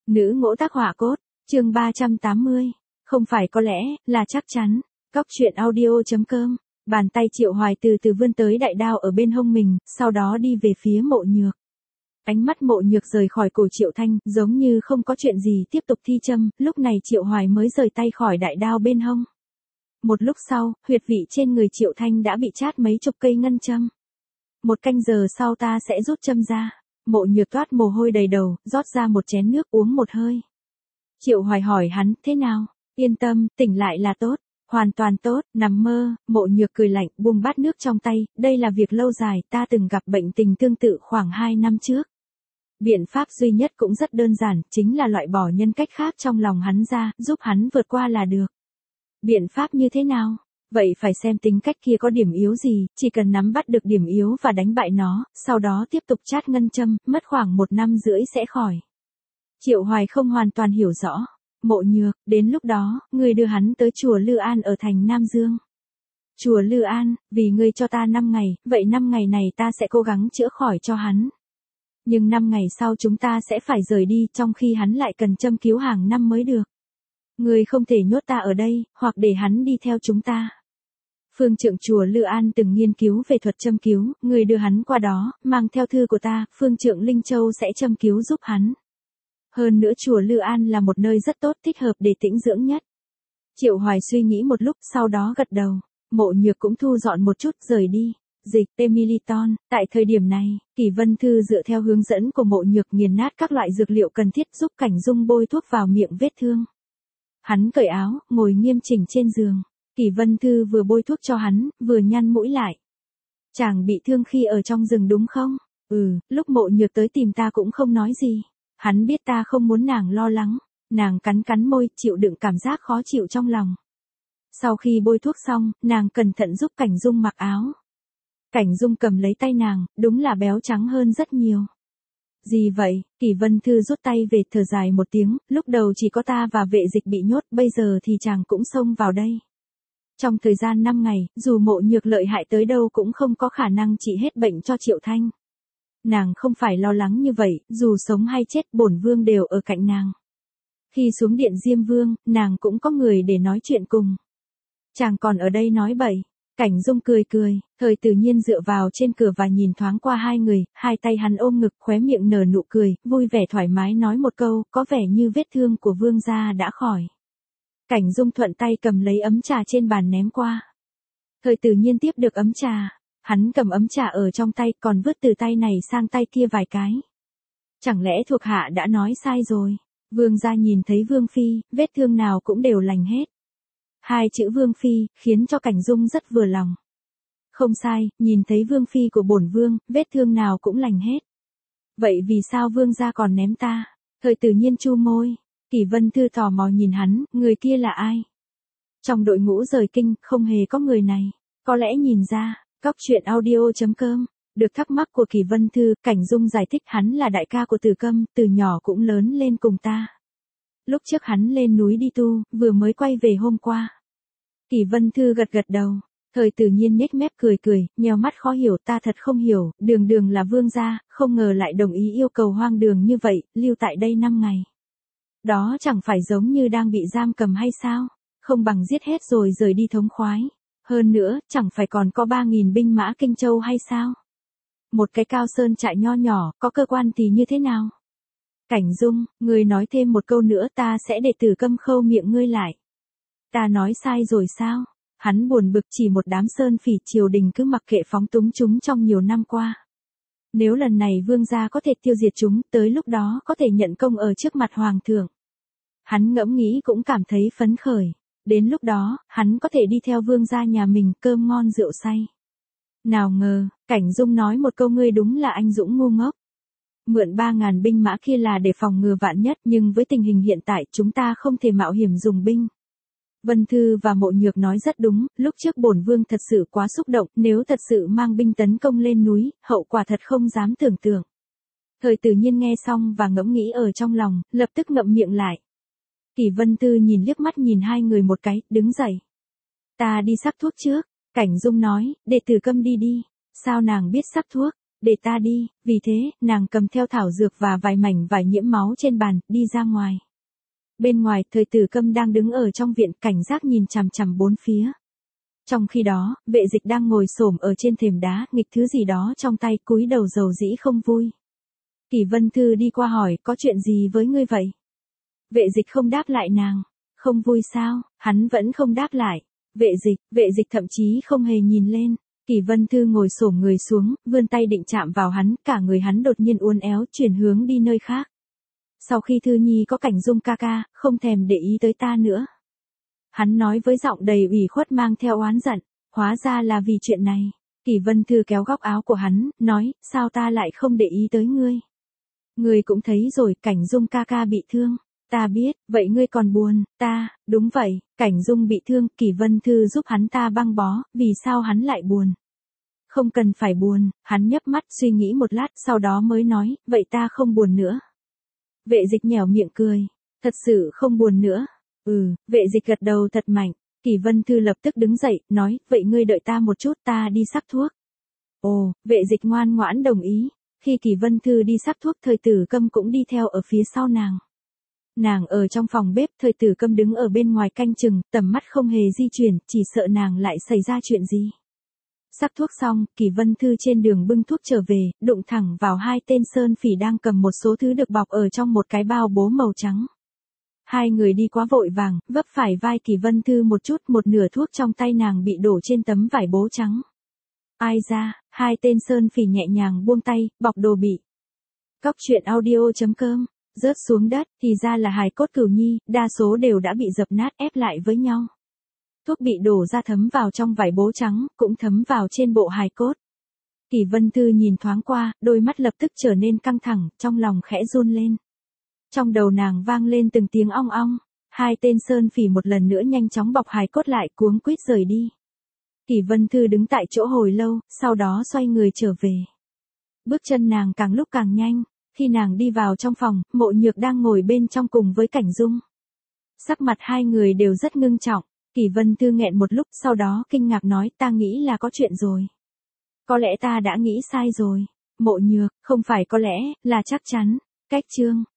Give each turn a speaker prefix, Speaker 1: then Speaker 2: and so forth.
Speaker 1: Nữ ngỗ tác họa cốt, chương 380. Không phải có lẽ, là chắc chắn. Cóc truyện audio.com. Bàn tay Triệu Hoài từ từ vươn tới đại đao ở bên hông mình, sau đó đi về phía Mộ Nhược. Ánh mắt Mộ Nhược rời khỏi cổ Triệu Thanh, giống như không có chuyện gì tiếp tục thi châm, lúc này Triệu Hoài mới rời tay khỏi đại đao bên hông. Một lúc sau, huyệt vị trên người Triệu Thanh đã bị chát mấy chục cây ngân châm. 1 canh giờ sau ta sẽ rút châm ra. Mộ Nhược toát mồ hôi đầy đầu, rót ra một chén nước uống một hơi. Triệu Hoài hỏi hắn, thế nào? Yên tâm, tỉnh lại là tốt. Hoàn toàn tốt, nằm mơ. Mộ Nhược cười lạnh, buông bát nước trong tay, đây là việc lâu dài, ta từng gặp bệnh tình tương tự khoảng 2 năm trước. Biện pháp duy nhất cũng rất đơn giản, chính là loại bỏ nhân cách khác trong lòng hắn ra, giúp hắn vượt qua là được. Biện pháp như thế nào? Vậy phải xem tính cách kia có điểm yếu gì, chỉ cần nắm bắt được điểm yếu và đánh bại nó, sau đó tiếp tục chát ngân châm, mất khoảng 1 năm rưỡi sẽ khỏi. Triệu Hoài không hoàn toàn hiểu rõ. Mộ Nhược, đến lúc đó, ngươi đưa hắn tới chùa Lư An ở thành Nam Dương. Chùa Lư An, vì ngươi cho ta 5 ngày, vậy 5 ngày này ta sẽ cố gắng chữa khỏi cho hắn. Nhưng 5 ngày sau chúng ta sẽ phải rời đi, trong khi hắn lại cần châm cứu hàng năm mới được. Ngươi không thể nhốt ta ở đây, hoặc để hắn đi theo chúng ta. Phương trượng chùa Lư An từng nghiên cứu về thuật châm cứu, ngươi đưa hắn qua đó, mang theo thư của ta, phương trượng Linh Châu sẽ châm cứu giúp hắn. Hơn nữa chùa Lư An là một nơi rất tốt, thích hợp để tĩnh dưỡng nhất. Triệu Hoài suy nghĩ một lúc, sau đó gật đầu. Mộ Nhược cũng thu dọn một chút, rời đi. Dịch Temiliton, tại thời điểm này, Kỳ Vân Thư dựa theo hướng dẫn của Mộ Nhược nghiền nát các loại dược liệu cần thiết giúp Cảnh Dung bôi thuốc vào miệng vết thương. Hắn cởi áo, ngồi nghiêm chỉnh trên giường. Kỳ Vân Thư vừa bôi thuốc cho hắn, vừa nhăn mũi lại. Chàng bị thương khi ở trong rừng đúng không? Lúc Mộ Nhược tới tìm ta cũng không nói gì. Hắn biết ta không muốn nàng lo lắng. Nàng cắn cắn môi, chịu đựng cảm giác khó chịu trong lòng. Sau khi bôi thuốc xong, nàng cẩn thận giúp Cảnh Dung mặc áo. Cảnh Dung cầm lấy tay nàng, đúng là béo trắng hơn rất nhiều. Gì vậy? Kỳ Vân Thư rút tay về, thở dài một tiếng, lúc đầu chỉ có ta và Vệ Dịch bị nhốt, bây giờ thì chàng cũng xông vào đây. Trong thời gian 5 ngày, dù Mộ Nhược lợi hại tới đâu cũng không có khả năng trị hết bệnh cho Triệu Thanh. Nàng không phải lo lắng như vậy, dù sống hay chết bổn vương đều ở cạnh nàng. Khi xuống điện Diêm Vương, nàng cũng có người để nói chuyện cùng. Chàng còn ở đây nói bậy. Cảnh Dung cười cười, Thời Tự Nhiên dựa vào trên cửa và nhìn thoáng qua hai người, hai tay hắn ôm ngực, khóe miệng nở nụ cười, vui vẻ thoải mái nói một câu, có vẻ như vết thương của vương gia đã khỏi. Cảnh Dung thuận tay cầm lấy ấm trà trên bàn ném qua. Thời Tự Nhiên tiếp được ấm trà, hắn cầm ấm trà ở trong tay, còn vứt từ tay này sang tay kia vài cái. Chẳng lẽ thuộc hạ đã nói sai rồi? Vương gia nhìn thấy Vương phi, vết thương nào cũng đều lành hết. 2 chữ Vương phi, khiến cho Cảnh Dung rất vừa lòng. Không sai, nhìn thấy Vương phi của bổn vương, vết thương nào cũng lành hết. Vậy vì sao vương gia còn ném ta? Thời Tự Nhiên chu môi. Kỳ Vân Thư tò mò nhìn hắn, người kia là ai? Trong đội ngũ rời kinh, không hề có người này. Có lẽ nhìn ra. Cóc truyện audio.com. Được thắc mắc của Kỳ Vân Thư, Cảnh Dung giải thích hắn là đại ca của Từ Câm, từ nhỏ cũng lớn lên cùng ta. Lúc trước hắn lên núi đi tu, vừa mới quay về hôm qua. Kỳ Vân Thư gật gật đầu. Thời Tự Nhiên nhếch mép cười cười, nheo mắt khó hiểu, ta thật không hiểu, Đường Đường là vương gia, không ngờ lại đồng ý yêu cầu hoang đường như vậy, lưu tại đây 5 ngày. Đó chẳng phải giống như đang bị giam cầm hay sao? Không bằng giết hết rồi rời đi thống khoái. Hơn nữa, chẳng phải còn có 3.000 binh mã Kinh Châu hay sao? Một cái Cao Sơn trại nho nhỏ, có cơ quan thì như thế nào? Cảnh Dung, ngươi nói thêm một câu nữa ta sẽ để Tử Câm khâu miệng ngươi lại. Ta nói sai rồi sao? Hắn buồn bực, chỉ một đám sơn phỉ triều đình cứ mặc kệ phóng túng chúng trong nhiều năm qua. Nếu lần này vương gia có thể tiêu diệt chúng, tới lúc đó có thể nhận công ở trước mặt hoàng thượng. Hắn ngẫm nghĩ cũng cảm thấy phấn khởi. Đến lúc đó, hắn có thể đi theo vương gia nhà mình, cơm ngon rượu say. Nào ngờ, Cảnh Dung nói một câu, ngươi đúng là anh dũng ngu ngốc. Mượn 3.000 binh mã kia là để phòng ngừa vạn nhất, nhưng với tình hình hiện tại chúng ta không thể mạo hiểm dùng binh. Vân Thư và Mộ Nhược nói rất đúng, lúc trước bổn vương thật sự quá xúc động, nếu thật sự mang binh tấn công lên núi, hậu quả thật không dám tưởng tượng. Thời Tự Nhiên nghe xong và ngẫm nghĩ ở trong lòng, lập tức ngậm miệng lại. Kỳ Vân Thư nhìn liếc mắt nhìn hai người một cái, đứng dậy. Ta đi sắc thuốc trước. Cảnh Dung nói, để Tử Câm đi đi. Sao nàng biết sắc thuốc? để ta đi, vì thế, nàng cầm theo thảo dược và vài mảnh vải nhiễm máu trên bàn, đi ra ngoài. Bên ngoài, Thời Tử Câm đang đứng ở trong viện, cảnh giác nhìn chằm chằm bốn phía. Trong khi đó, Vệ Dịch đang ngồi xổm ở trên thềm đá, nghịch thứ gì đó trong tay, cúi đầu dầu dĩ không vui. Kỷ Vân Thư đi qua hỏi, có chuyện gì với ngươi vậy? Vệ Dịch không đáp lại nàng. Không vui sao? Hắn vẫn không đáp lại. Vệ dịch thậm chí không hề nhìn lên. Kỷ Vân Thư ngồi xổm người xuống, vươn tay định chạm vào hắn, cả người hắn đột nhiên uốn éo, chuyển hướng đi nơi khác. Sau khi Thư Nhi có Cảnh Dung ca ca, không thèm để ý tới ta nữa. Hắn nói với giọng đầy ủy khuất mang theo oán giận, hóa ra là vì chuyện này. Kỷ Vân Thư kéo góc áo của hắn, nói, sao ta lại không để ý tới ngươi? Ngươi cũng thấy rồi, Cảnh Dung ca ca bị thương. Ta biết, vậy ngươi còn buồn, đúng vậy, Cảnh Dung bị thương, Kỷ Vân Thư giúp hắn ta băng bó, vì sao hắn lại buồn? Không cần phải buồn, hắn nhấp mắt suy nghĩ một lát, sau đó mới nói, vậy ta không buồn nữa. Vệ Dịch nhẻo miệng cười, thật sự không buồn nữa. Vệ Dịch gật đầu thật mạnh. Kỷ Vân Thư lập tức đứng dậy, nói, vậy ngươi đợi ta một chút, ta đi sắc thuốc. Ồ, Vệ Dịch ngoan ngoãn đồng ý. Khi Kỷ Vân Thư đi sắc thuốc, Thời Tử Câm cũng đi theo ở phía sau nàng. Nàng ở trong phòng bếp, Thời Tử Câm đứng ở bên ngoài canh chừng, tầm mắt không hề di chuyển, chỉ sợ nàng lại xảy ra chuyện gì. Sắc thuốc xong, Kỷ Vân Thư trên đường bưng thuốc trở về, đụng thẳng vào hai tên sơn phỉ đang cầm một số thứ được bọc ở trong một cái bao bố màu trắng. Hai người đi quá vội vàng, vấp phải vai Kỷ Vân Thư một chút, một nửa thuốc trong tay nàng bị đổ trên tấm vải bố trắng. Ai ra, hai tên sơn phỉ nhẹ nhàng buông tay, bọc đồ bị. Cóc truyện audio.com, rớt xuống đất, thì ra là hài cốt Cửu Nhi, đa số đều đã bị dập nát ép lại với nhau. Thuốc bị đổ ra thấm vào trong vải bố trắng, cũng thấm vào trên bộ hài cốt. Kỷ Vân Thư nhìn thoáng qua, đôi mắt lập tức trở nên căng thẳng, trong lòng khẽ run lên. Trong đầu nàng vang lên từng tiếng ong ong, hai tên sơn phỉ một lần nữa nhanh chóng bọc hài cốt lại, cuống quýt rời đi. Kỷ Vân Thư đứng tại chỗ hồi lâu, sau đó xoay người trở về. Bước chân nàng càng lúc càng nhanh, khi nàng đi vào trong phòng, Mộ Nhược đang ngồi bên trong cùng với Cảnh Dung. Sắc mặt hai người đều rất ngưng trọng, Kỷ Vân Thư nghẹn một lúc, sau đó kinh ngạc nói, ta nghĩ là có chuyện rồi. Có lẽ ta đã nghĩ sai rồi. Mộ Nhược, không phải có lẽ, là chắc chắn. Cách chương